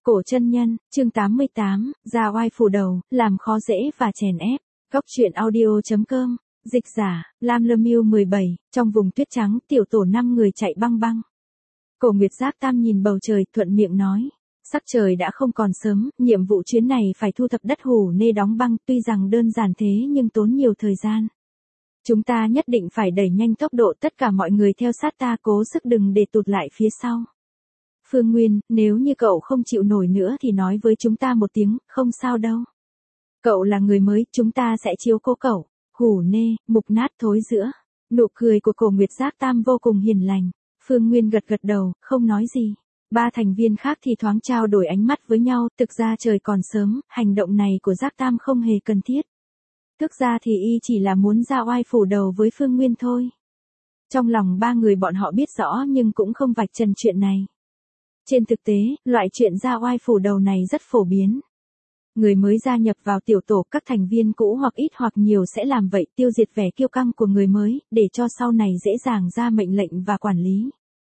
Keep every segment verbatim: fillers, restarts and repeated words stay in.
Cổ chân nhân, chương tám mươi tám, ra oai phủ đầu, làm khó dễ và chèn ép. Góc truyện audio.com, dịch giả, Lam Lâm Miêu mười bảy, trong vùng tuyết trắng, tiểu tổ năm người chạy băng băng. Cổ Nguyệt Giác Tam nhìn bầu trời, thuận miệng nói. Sắc trời đã không còn sớm, nhiệm vụ chuyến này phải thu thập đất Hủ Nê đóng băng, tuy rằng đơn giản thế nhưng tốn nhiều thời gian. Chúng ta nhất định phải đẩy nhanh tốc độ, tất cả mọi người theo sát ta, cố sức đừng để tụt lại phía sau. Phương Nguyên, nếu như cậu không chịu nổi nữa thì nói với chúng ta một tiếng, không sao đâu. Cậu là người mới, chúng ta sẽ chiếu cố cậu. Hủ Nê, mục nát thối giữa. Nụ cười của Cổ Nguyệt Giác Tam vô cùng hiền lành. Phương Nguyên gật gật đầu, không nói gì. Ba thành viên khác thì thoáng trao đổi ánh mắt với nhau, thực ra trời còn sớm, hành động này của Giác Tam không hề cần thiết. Thực ra thì y chỉ là muốn ra oai phủ đầu với Phương Nguyên thôi. Trong lòng ba người bọn họ biết rõ nhưng cũng không vạch trần chuyện này. Trên thực tế, loại chuyện ra oai phủ đầu này rất phổ biến. Người mới gia nhập vào tiểu tổ, các thành viên cũ hoặc ít hoặc nhiều sẽ làm vậy, tiêu diệt vẻ kiêu căng của người mới, để cho sau này dễ dàng ra mệnh lệnh và quản lý.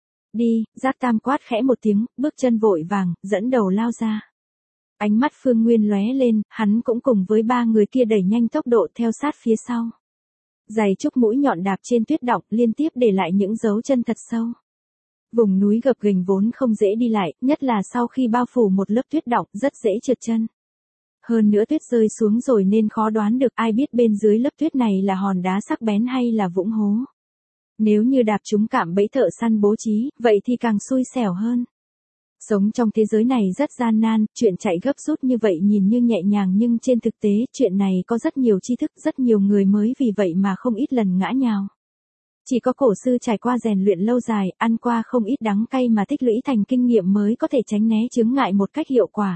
Đi, Giác Tam quát khẽ một tiếng, bước chân vội vàng, dẫn đầu lao ra. Ánh mắt Phương Nguyên lóe lên, hắn cũng cùng với ba người kia đẩy nhanh tốc độ theo sát phía sau. Giày trúc mũi nhọn đạp trên tuyết đọng, liên tiếp để lại những dấu chân thật sâu. Vùng núi gập ghềnh vốn không dễ đi lại, nhất là sau khi bao phủ một lớp tuyết đọng, rất dễ trượt chân. Hơn nữa tuyết rơi xuống rồi nên khó đoán được, ai biết bên dưới lớp tuyết này là hòn đá sắc bén hay là vũng hố. Nếu như đạp chúng cạm bẫy thợ săn bố trí, vậy thì càng xui xẻo hơn. Sống trong thế giới này rất gian nan, chuyện chạy gấp rút như vậy nhìn như nhẹ nhàng nhưng trên thực tế chuyện này có rất nhiều tri thức, rất nhiều người mới vì vậy mà không ít lần ngã nhào. Chỉ có cổ sư trải qua rèn luyện lâu dài, ăn qua không ít đắng cay mà tích lũy thành kinh nghiệm mới có thể tránh né chướng ngại một cách hiệu quả.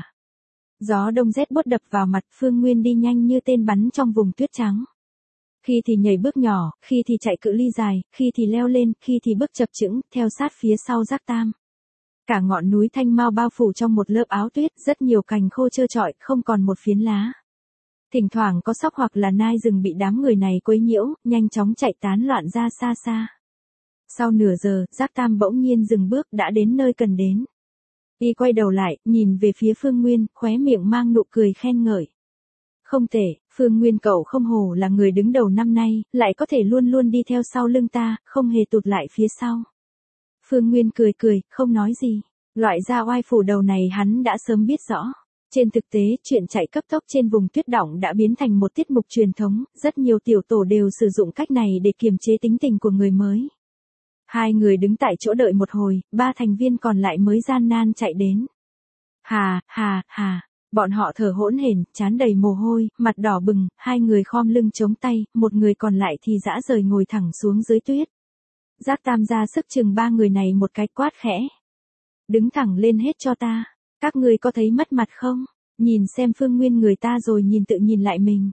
Gió đông rét buốt đập vào mặt, Phương Nguyên đi nhanh như tên bắn trong vùng tuyết trắng. Khi thì nhảy bước nhỏ, khi thì chạy cự ly dài, khi thì leo lên, khi thì bước chập chững, theo sát phía sau Giác Tam. Cả ngọn núi Thanh Mao bao phủ trong một lớp áo tuyết, rất nhiều cành khô trơ trọi, không còn một phiến lá. Thỉnh thoảng có sóc hoặc là nai rừng bị đám người này quấy nhiễu, nhanh chóng chạy tán loạn ra xa xa. Sau nửa giờ, Giác Tam bỗng nhiên dừng bước, đã đến nơi cần đến. Y quay đầu lại, nhìn về phía Phương Nguyên, khóe miệng mang nụ cười khen ngợi. Không tệ, Phương Nguyên cậu không hổ là người đứng đầu năm nay, lại có thể luôn luôn đi theo sau lưng ta, không hề tụt lại phía sau. Phương Nguyên cười cười, không nói gì. Loại ra oai phủ đầu này hắn đã sớm biết rõ. Trên thực tế, chuyện chạy cấp tốc trên vùng tuyết đọng đã biến thành một tiết mục truyền thống, rất nhiều tiểu tổ đều sử dụng cách này để kiềm chế tính tình của người mới. Hai người đứng tại chỗ đợi một hồi, ba thành viên còn lại mới gian nan chạy đến. Hà, hà, hà, bọn họ thở hỗn hển, trán đầy mồ hôi, mặt đỏ bừng, hai người khom lưng chống tay, một người còn lại thì dã rời ngồi thẳng xuống dưới tuyết. Giác Tam ra sức chừng ba người này một cái, quát khẽ. Đứng thẳng lên hết cho ta. Các người có thấy mất mặt không? Nhìn xem Phương Nguyên người ta rồi nhìn tự nhìn lại mình.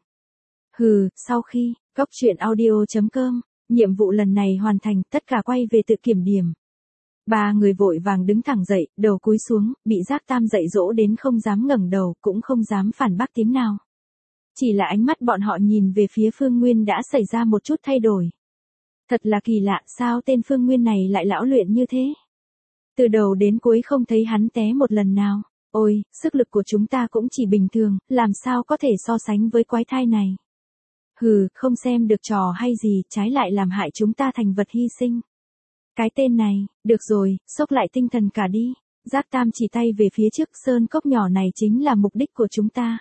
Hừ, sau khi, góc truyện audio.com, nhiệm vụ lần này hoàn thành, tất cả quay về tự kiểm điểm. Ba người vội vàng đứng thẳng dậy, đầu cúi xuống, bị Giác Tam dạy dỗ đến không dám ngẩng đầu, cũng không dám phản bác tiếng nào. Chỉ là ánh mắt bọn họ nhìn về phía Phương Nguyên đã xảy ra một chút thay đổi. Thật là kỳ lạ, sao tên Phương Nguyên này lại lão luyện như thế? Từ đầu đến cuối không thấy hắn té một lần nào. Ôi, sức lực của chúng ta cũng chỉ bình thường, làm sao có thể so sánh với quái thai này. Hừ, không xem được trò hay gì, trái lại làm hại chúng ta thành vật hy sinh. Cái tên này, được rồi, xốc lại tinh thần cả đi. Giác Tam chỉ tay về phía trước, sơn cốc nhỏ này chính là mục đích của chúng ta.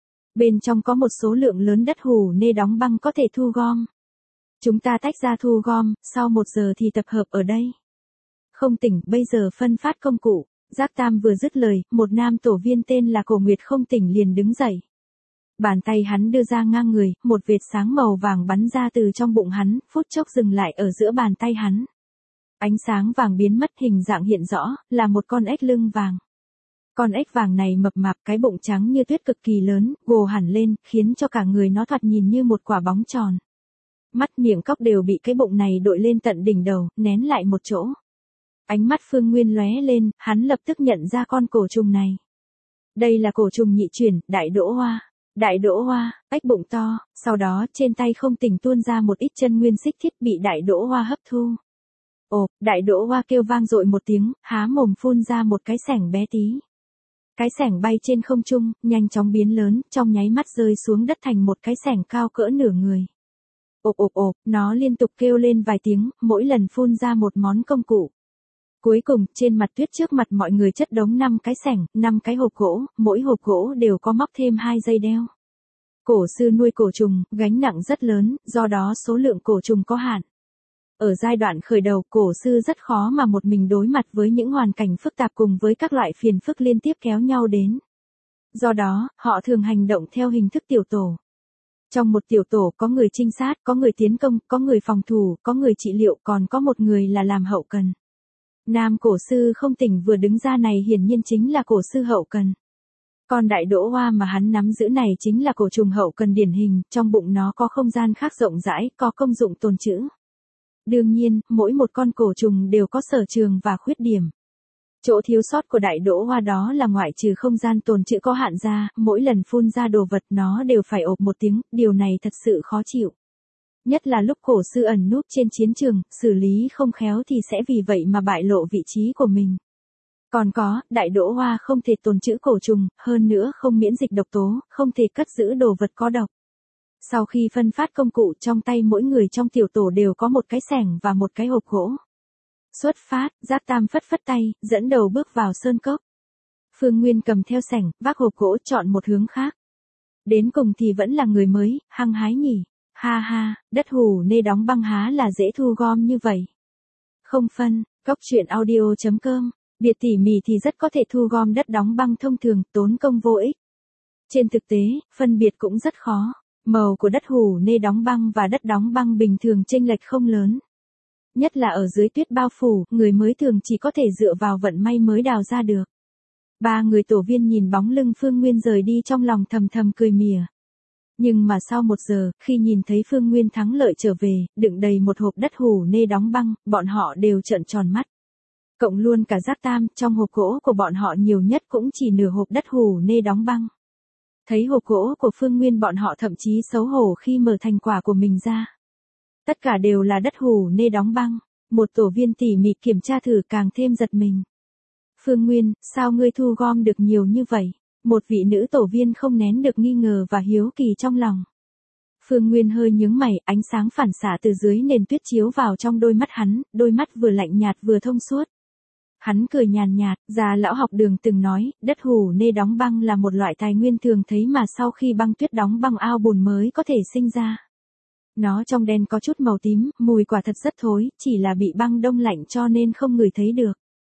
Bên trong có một số lượng lớn đất Hủ Nê đóng băng có thể thu gom. Chúng ta tách ra thu gom, sau một giờ thì tập hợp ở đây. Không tỉnh, bây giờ phân phát công cụ. Giác Tam vừa dứt lời, một nam tổ viên tên là Cổ Nguyệt không tỉnh liền đứng dậy. Bàn tay hắn đưa ra ngang người, một vệt sáng màu vàng bắn ra từ trong bụng hắn, phút chốc dừng lại ở giữa bàn tay hắn. Ánh sáng vàng biến mất, hình dạng hiện rõ, là một con ếch lưng vàng. Con ếch vàng này mập mạp, cái bụng trắng như tuyết cực kỳ lớn, gồ hẳn lên, khiến cho cả người nó thoạt nhìn như một quả bóng tròn. Mắt miệng cóc đều bị cái bụng này đội lên tận đỉnh đầu, nén lại một chỗ. Ánh mắt Phương Nguyên lóe lên, hắn lập tức nhận ra con cổ trùng này. Đây là cổ trùng nhị chuyển, đại đỗ hoa. Đại đỗ hoa, ếch bụng to, sau đó trên tay không tỉnh tuôn ra một ít chân nguyên xích thiết bị đại đỗ hoa hấp thu. Ồ, đại đỗ hoa kêu vang dội một tiếng, há mồm phun ra một cái sẻng bé tí. Cái xẻng bay trên không trung, nhanh chóng biến lớn, trong nháy mắt rơi xuống đất thành một cái xẻng cao cỡ nửa người. Ộp ộp ộp, nó liên tục kêu lên vài tiếng, mỗi lần phun ra một món công cụ. Cuối cùng, trên mặt tuyết trước mặt mọi người chất đống năm cái xẻng, năm cái hộp gỗ, mỗi hộp gỗ đều có móc thêm hai dây đeo. Cổ sư nuôi cổ trùng, gánh nặng rất lớn, do đó số lượng cổ trùng có hạn. Ở giai đoạn khởi đầu, cổ sư rất khó mà một mình đối mặt với những hoàn cảnh phức tạp cùng với các loại phiền phức liên tiếp kéo nhau đến. Do đó, họ thường hành động theo hình thức tiểu tổ. Trong một tiểu tổ có người trinh sát, có người tiến công, có người phòng thủ, có người trị liệu, còn có một người là làm hậu cần. Nam cổ sư không tỉnh vừa đứng ra này hiển nhiên chính là cổ sư hậu cần. Còn đại đỗ hoa mà hắn nắm giữ này chính là cổ trùng hậu cần điển hình, trong bụng nó có không gian khác rộng rãi, có công dụng tồn trữ. Đương nhiên, mỗi một con cổ trùng đều có sở trường và khuyết điểm. Chỗ thiếu sót của đại đỗ hoa đó là ngoại trừ không gian tồn trữ có hạn ra, mỗi lần phun ra đồ vật nó đều phải ộp một tiếng, điều này thật sự khó chịu. Nhất là lúc cổ sư ẩn núp trên chiến trường, xử lý không khéo thì sẽ vì vậy mà bại lộ vị trí của mình. Còn có, đại đỗ hoa không thể tồn trữ cổ trùng, hơn nữa không miễn dịch độc tố, không thể cất giữ đồ vật có độc. Sau khi phân phát công cụ trong tay mỗi người trong tiểu tổ đều có một cái xẻng và một cái hộp gỗ. Xuất phát, Giác Tam phất phất tay, dẫn đầu bước vào sơn cốc. Phương Nguyên cầm theo xẻng, vác hộp gỗ chọn một hướng khác. Đến cùng thì vẫn là người mới, hăng hái nhỉ. Ha ha, đất hù nê đóng băng há là dễ thu gom như vậy. Không phân, cốc truyện audio chấm com, biệt tỉ mỉ thì rất có thể thu gom đất đóng băng thông thường, tốn công vô ích. Trên thực tế, phân biệt cũng rất khó. Màu của đất hù nê đóng băng và đất đóng băng bình thường chênh lệch không lớn. Nhất là ở dưới tuyết bao phủ, người mới thường chỉ có thể dựa vào vận may mới đào ra được. Ba người tổ viên nhìn bóng lưng Phương Nguyên rời đi trong lòng thầm thầm cười mỉa. Nhưng mà sau một giờ, khi nhìn thấy Phương Nguyên thắng lợi trở về, đựng đầy một hộp đất hù nê đóng băng, bọn họ đều trợn tròn mắt. Cộng luôn cả Giác Tam, trong hộp gỗ của bọn họ nhiều nhất cũng chỉ nửa hộp đất hù nê đóng băng. Thấy hộp gỗ của Phương Nguyên bọn họ thậm chí xấu hổ khi mở thành quả của mình ra. Tất cả đều là đất hù nê đóng băng, một tổ viên tỉ mỉ kiểm tra thử càng thêm giật mình. Phương Nguyên, sao ngươi thu gom được nhiều như vậy? Một vị nữ tổ viên không nén được nghi ngờ và hiếu kỳ trong lòng. Phương Nguyên hơi nhướng mày, ánh sáng phản xạ từ dưới nền tuyết chiếu vào trong đôi mắt hắn, đôi mắt vừa lạnh nhạt vừa thông suốt. Hắn cười nhàn nhạt, già lão học đường từng nói, đất hù nê đóng băng là một loại tài nguyên thường thấy mà sau khi băng tuyết đóng băng ao bùn mới có thể sinh ra. Nó trong đen có chút màu tím, mùi quả thật rất thối, chỉ là bị băng đông lạnh cho nên không ngửi thấy được.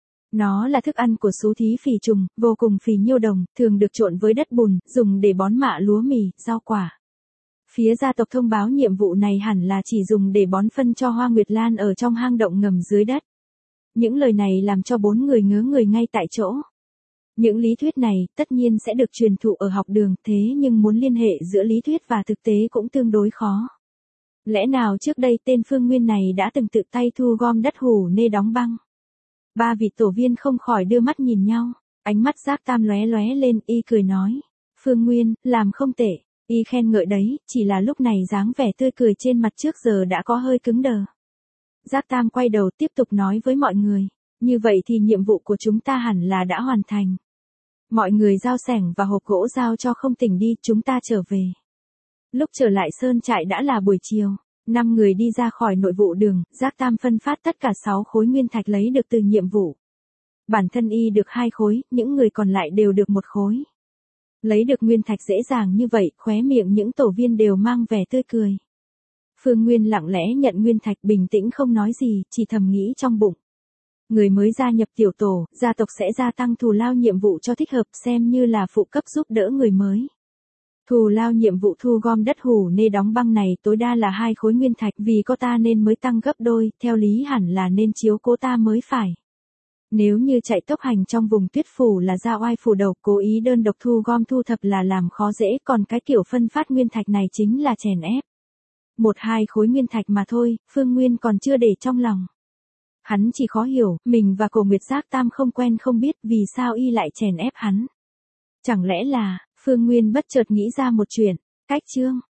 Nó là thức ăn của xú thí phỉ trùng, vô cùng phì nhiêu đồng, thường được trộn với đất bùn, dùng để bón mạ lúa mì, rau quả. Phía gia tộc thông báo nhiệm vụ này hẳn là chỉ dùng để bón phân cho Hoa Nguyệt Lan ở trong hang động ngầm dưới đất. Những lời này làm cho bốn người ngớ người ngay tại chỗ. Những lý thuyết này, tất nhiên sẽ được truyền thụ ở học đường, thế nhưng muốn liên hệ giữa lý thuyết và thực tế cũng tương đối khó. Lẽ nào trước đây tên Phương Nguyên này đã từng tự tay thu gom đất hù nê đóng băng? Ba vị tổ viên không khỏi đưa mắt nhìn nhau, ánh mắt Giác Tam lóe lóe lên, y cười nói. Phương Nguyên, làm không tệ, y khen ngợi đấy, chỉ là lúc này dáng vẻ tươi cười trên mặt trước giờ đã có hơi cứng đờ. Giác Tam quay đầu tiếp tục nói với mọi người, như vậy thì nhiệm vụ của chúng ta hẳn là đã hoàn thành. Mọi người giao xẻng và hộp gỗ giao cho không tỉnh đi, chúng ta trở về. Lúc trở lại sơn trại đã là buổi chiều, năm người đi ra khỏi nội vụ đường, Giác Tam phân phát tất cả sáu khối nguyên thạch lấy được từ nhiệm vụ. Bản thân y được hai khối, những người còn lại đều được một khối. Lấy được nguyên thạch dễ dàng như vậy, khóe miệng những tổ viên đều mang vẻ tươi cười. Phương Nguyên lặng lẽ nhận nguyên thạch bình tĩnh không nói gì, chỉ thầm nghĩ trong bụng. Người mới gia nhập tiểu tổ, gia tộc sẽ gia tăng thù lao nhiệm vụ cho thích hợp xem như là phụ cấp giúp đỡ người mới. Thù lao nhiệm vụ thu gom đất hù nê đóng băng này tối đa là hai khối nguyên thạch vì có ta nên mới tăng gấp đôi, theo lý hẳn là nên chiếu cố ta mới phải. Nếu như chạy tốc hành trong vùng tuyết phủ là ra oai phủ đầu cố ý đơn độc thu gom thu thập là làm khó dễ còn cái kiểu phân phát nguyên thạch này chính là chèn ép. Một hai khối nguyên thạch mà thôi, Phương Nguyên còn chưa để trong lòng. Hắn chỉ khó hiểu, mình và Cổ Nguyệt Giác Tam không quen không biết vì sao y lại chèn ép hắn. Chẳng lẽ là, Phương Nguyên bất chợt nghĩ ra một chuyện, cách chương.